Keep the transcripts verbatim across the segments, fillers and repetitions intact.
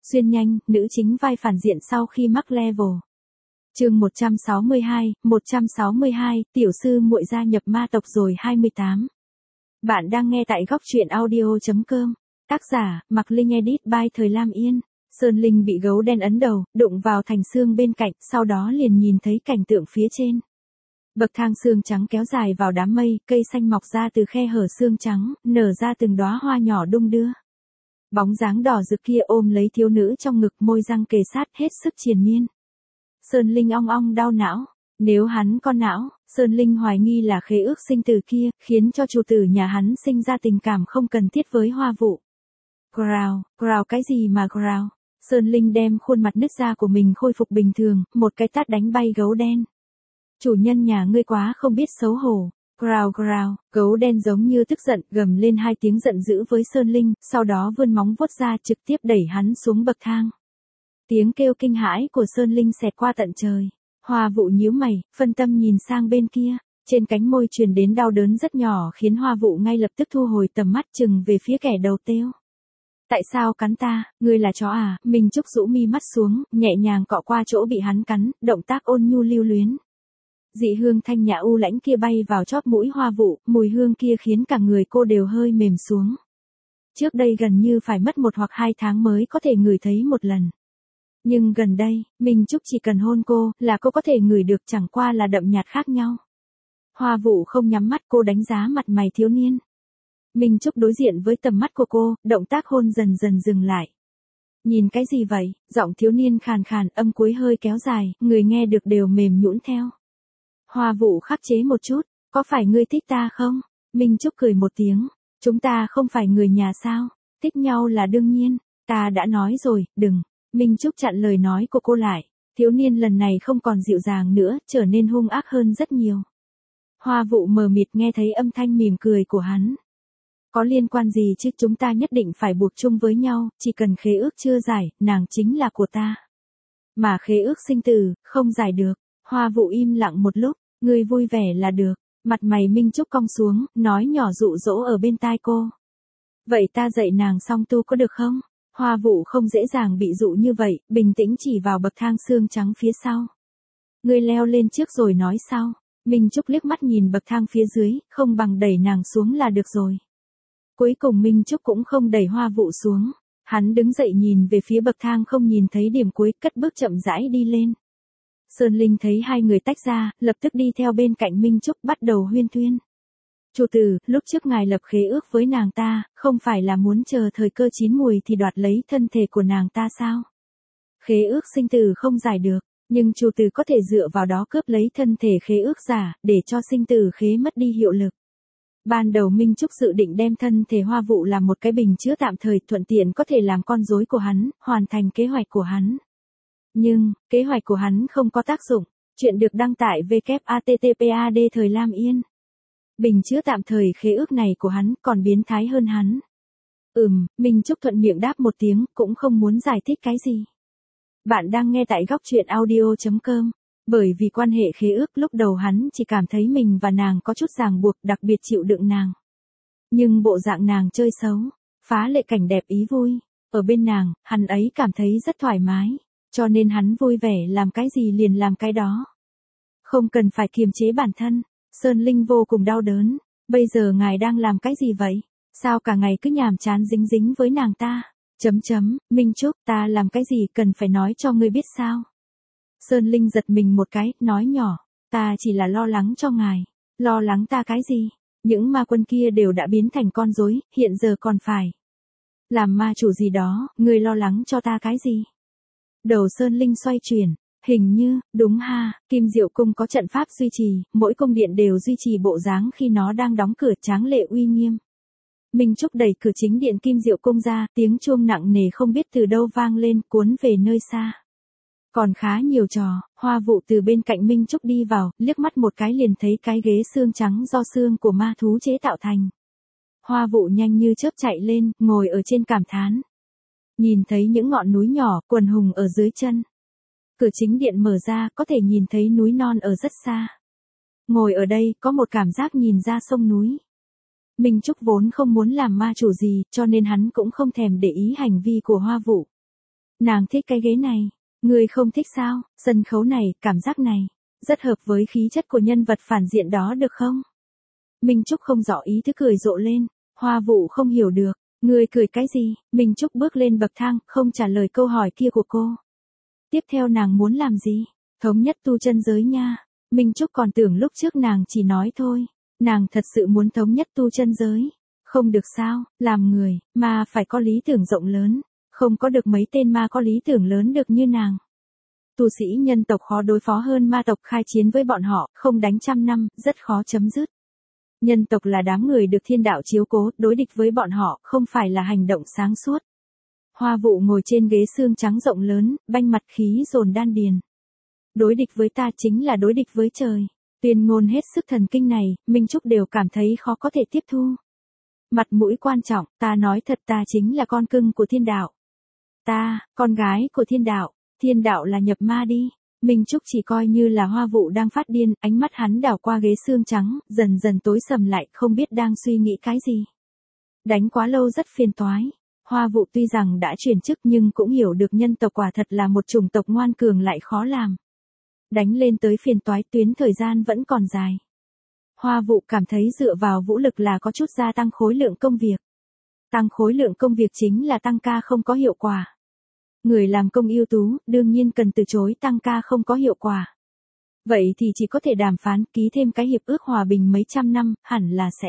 Xuyên nhanh, nữ chính vai phản diện sau khi mắc level. Chương một trăm sáu mươi hai, một trăm sáu mươi hai, tiểu sư muội gia nhập ma tộc rồi hai mươi tám. Bạn đang nghe tại góc truyện audio chấm com. Tác giả, Mạc Linh edit by Thời Lam Yên. Sơn Linh bị gấu đen ấn đầu, đụng vào thành xương bên cạnh, sau đó liền nhìn thấy cảnh tượng phía trên. Bậc thang xương trắng kéo dài vào đám mây, cây xanh mọc ra từ khe hở xương trắng, nở ra từng đóa hoa nhỏ đung đưa. Bóng dáng đỏ rực kia ôm lấy thiếu nữ trong ngực, môi răng kề sát hết sức triền miên. Sơn Linh ong ong đau não. Nếu hắn có não, Sơn Linh hoài nghi là khế ước sinh tử kia, khiến cho chủ tử nhà hắn sinh ra tình cảm không cần thiết với Hoa Vũ. Growl, growl cái gì mà growl? Sơn Linh đem khuôn mặt nứt ra của mình khôi phục bình thường, một cái tát đánh bay gấu đen. Chủ nhân nhà ngươi quá không biết xấu hổ. Growl growl, gấu đen giống như tức giận, gầm lên hai tiếng giận dữ với Sơn Linh, sau đó vươn móng vuốt ra trực tiếp đẩy hắn xuống bậc thang. Tiếng kêu kinh hãi của Sơn Linh xẹt qua tận trời. Hoa Vũ nhíu mày, phân tâm nhìn sang bên kia, trên cánh môi truyền đến đau đớn rất nhỏ khiến Hoa Vũ ngay lập tức thu hồi tầm mắt chừng về phía kẻ đầu têu. Tại sao cắn ta, ngươi là chó à? Minh Trúc rũ mi mắt xuống, nhẹ nhàng cọ qua chỗ bị hắn cắn, động tác ôn nhu lưu luyến. Dị hương thanh nhã u lãnh kia bay vào chóp mũi Hoa Vũ, mùi hương kia khiến cả người cô đều hơi mềm xuống. Trước đây gần như phải mất một hoặc hai tháng mới có thể ngửi thấy một lần. Nhưng gần đây, Minh Trúc chỉ cần hôn cô, là cô có thể ngửi được, chẳng qua là đậm nhạt khác nhau. Hoa Vũ không nhắm mắt, cô đánh giá mặt mày thiếu niên. Minh Trúc đối diện với tầm mắt của cô, động tác hôn dần dần dừng lại. Nhìn cái gì vậy? Giọng thiếu niên khàn khàn, âm cuối hơi kéo dài, người nghe được đều mềm nhũn theo. Hoa Vũ khắc chế một chút, có phải ngươi thích ta không? Minh Trúc cười một tiếng, chúng ta không phải người nhà sao? Thích nhau là đương nhiên, ta đã nói rồi, đừng. Minh Trúc chặn lời nói của cô lại, thiếu niên lần này không còn dịu dàng nữa, trở nên hung ác hơn rất nhiều. Hoa Vũ mờ mịt nghe thấy âm thanh mỉm cười của hắn. Có liên quan gì chứ, chúng ta nhất định phải buộc chung với nhau, chỉ cần khế ước chưa giải, nàng chính là của ta. Mà khế ước sinh tử, không giải được. Hoa Vũ im lặng một lúc, ngươi vui vẻ là được. Mặt mày Minh Trúc cong xuống, nói nhỏ dụ dỗ ở bên tai cô. Vậy ta dạy nàng song tu có được không? Hoa Vũ không dễ dàng bị dụ như vậy, bình tĩnh chỉ vào bậc thang xương trắng phía sau. Ngươi leo lên trước rồi nói sau. Minh Trúc liếc mắt nhìn bậc thang phía dưới, không bằng đẩy nàng xuống là được rồi. Cuối cùng Minh Trúc cũng không đẩy Hoa Vũ xuống. Hắn đứng dậy nhìn về phía bậc thang không nhìn thấy điểm cuối, cất bước chậm rãi đi lên. Sơn Linh thấy hai người tách ra, lập tức đi theo bên cạnh Minh Trúc bắt đầu huyên thuyên. Chủ tử, lúc trước ngài lập khế ước với nàng ta, không phải là muốn chờ thời cơ chín mùi thì đoạt lấy thân thể của nàng ta sao? Khế ước sinh tử không giải được, nhưng chủ tử có thể dựa vào đó cướp lấy thân thể khế ước giả, để cho sinh tử khế mất đi hiệu lực. Ban đầu Minh Trúc dự định đem thân thể Hoa Vũ làm một cái bình chứa tạm thời, thuận tiện có thể làm con rối của hắn, hoàn thành kế hoạch của hắn. Nhưng, kế hoạch của hắn không có tác dụng. Chuyện được đăng tại w w w chấm h t t p a d thời lam yên. Bình chứa tạm thời khế ước này của hắn còn biến thái hơn hắn. Ừm, Minh Trúc thuận miệng đáp một tiếng, cũng không muốn giải thích cái gì. Bạn đang nghe tại góc truyện audio chấm com. Bởi vì quan hệ khế ước, lúc đầu hắn chỉ cảm thấy mình và nàng có chút ràng buộc, đặc biệt chịu đựng nàng. Nhưng bộ dạng nàng chơi xấu, phá lệ cảnh đẹp ý vui, ở bên nàng, hắn ấy cảm thấy rất thoải mái, cho nên hắn vui vẻ làm cái gì liền làm cái đó. Không cần phải kiềm chế bản thân. Sơn Linh vô cùng đau đớn. Bây giờ ngài đang làm cái gì vậy? Sao cả ngày cứ nhàm chán dính dính với nàng ta? Chấm chấm, Minh Trúc, ta làm cái gì cần phải nói cho ngươi biết sao? Sơn Linh giật mình một cái, nói nhỏ, ta chỉ là lo lắng cho ngài. Lo lắng ta cái gì? Những ma quân kia đều đã biến thành con rối, hiện giờ còn phải làm ma chủ gì đó, ngươi lo lắng cho ta cái gì? Đầu Sơn Linh xoay chuyển. Hình như, đúng ha, Kim Diệu Cung có trận pháp duy trì, mỗi cung điện đều duy trì bộ dáng khi nó đang đóng cửa tráng lệ uy nghiêm. Minh Trúc đẩy cửa chính điện Kim Diệu Cung ra, tiếng chuông nặng nề không biết từ đâu vang lên, cuốn về nơi xa. Còn khá nhiều trò, Hoa Vũ từ bên cạnh Minh Trúc đi vào, liếc mắt một cái liền thấy cái ghế xương trắng do xương của ma thú chế tạo thành. Hoa Vũ nhanh như chớp chạy lên, ngồi ở trên cảm thán. Nhìn thấy những ngọn núi nhỏ, quần hùng ở dưới chân. Cửa chính điện mở ra, có thể nhìn thấy núi non ở rất xa. Ngồi ở đây, có một cảm giác nhìn ra sông núi. Minh Trúc vốn không muốn làm ma chủ gì, cho nên hắn cũng không thèm để ý hành vi của Hoa Vũ. Nàng thích cái ghế này. Ngươi không thích sao? Sân khấu này, cảm giác này, rất hợp với khí chất của nhân vật phản diện đó được không? Minh Trúc không rõ ý thức cười rộ lên. Hoa Vũ không hiểu được. Ngươi cười cái gì? Minh Trúc bước lên bậc thang, không trả lời câu hỏi kia của cô. Tiếp theo nàng muốn làm gì? Thống nhất tu chân giới nha. Minh Trúc còn tưởng lúc trước nàng chỉ nói thôi. Nàng thật sự muốn thống nhất tu chân giới. Không được sao, làm người, mà phải có lý tưởng rộng lớn. Không có được mấy tên ma có lý tưởng lớn được như nàng. Tu sĩ nhân tộc khó đối phó hơn ma tộc, khai chiến với bọn họ, không đánh trăm năm, rất khó chấm dứt. Nhân tộc là đám người được thiên đạo chiếu cố, đối địch với bọn họ, không phải là hành động sáng suốt. Hoa Vũ ngồi trên ghế xương trắng rộng lớn, banh mặt khí dồn đan điền. Đối địch với ta chính là đối địch với trời. Tuyên ngôn hết sức thần kinh này, Minh Trúc đều cảm thấy khó có thể tiếp thu. Mặt mũi quan trọng, ta nói thật, ta chính là con cưng của thiên đạo. Ta, con gái của thiên đạo, thiên đạo là nhập ma đi. Minh Trúc chỉ coi như là Hoa Vũ đang phát điên, ánh mắt hắn đảo qua ghế xương trắng, dần dần tối sầm lại, không biết đang suy nghĩ cái gì. Đánh quá lâu rất phiền toái. Hoa Vũ tuy rằng đã chuyển chức nhưng cũng hiểu được nhân tộc quả thật là một chủng tộc ngoan cường lại khó làm. Đánh lên tới phiền toái, tuyến thời gian vẫn còn dài. Hoa Vũ cảm thấy dựa vào vũ lực là có chút gia tăng khối lượng công việc. Tăng khối lượng công việc chính là tăng ca không có hiệu quả. Người làm công ưu tú, đương nhiên cần từ chối tăng ca không có hiệu quả. Vậy thì chỉ có thể đàm phán, ký thêm cái hiệp ước hòa bình mấy trăm năm, hẳn là sẽ.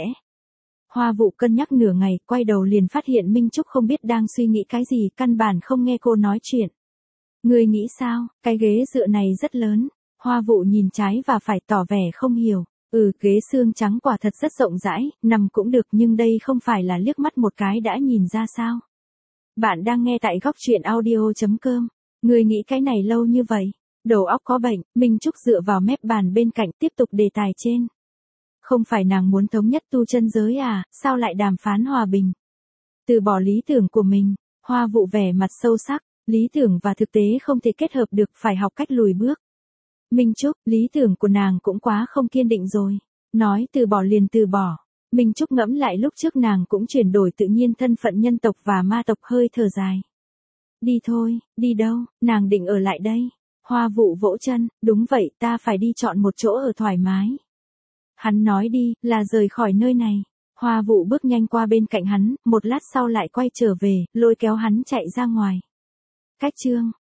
Hoa Vũ cân nhắc nửa ngày, quay đầu liền phát hiện Minh Trúc không biết đang suy nghĩ cái gì, căn bản không nghe cô nói chuyện. Ngươi nghĩ sao, cái ghế dựa này rất lớn. Hoa Vũ nhìn trái và phải tỏ vẻ không hiểu. Ừ, ghế xương trắng quả thật rất rộng rãi, nằm cũng được, nhưng đây không phải là liếc mắt một cái đã nhìn ra sao. Bạn đang nghe tại góc truyện audio chấm com. Ngươi nghĩ cái này lâu như vậy. Đầu óc có bệnh. Minh Trúc dựa vào mép bàn bên cạnh, tiếp tục đề tài trên. Không phải nàng muốn thống nhất tu chân giới à, sao lại đàm phán hòa bình? Từ bỏ lý tưởng của mình. Hoa Vũ vẻ mặt sâu sắc. Lý tưởng và thực tế không thể kết hợp được, phải học cách lùi bước. Minh Trúc, lý tưởng của nàng cũng quá không kiên định rồi. Nói từ bỏ liền từ bỏ. Minh Trúc ngẫm lại lúc trước nàng cũng chuyển đổi tự nhiên thân phận nhân tộc và ma tộc, hơi thở dài. Đi thôi, đi đâu, nàng định ở lại đây. Hoa Vũ vỗ chân, đúng vậy, ta phải đi chọn một chỗ ở thoải mái. Hắn nói đi, là rời khỏi nơi này. Hoa Vũ bước nhanh qua bên cạnh hắn, một lát sau lại quay trở về, lôi kéo hắn chạy ra ngoài. Cách chương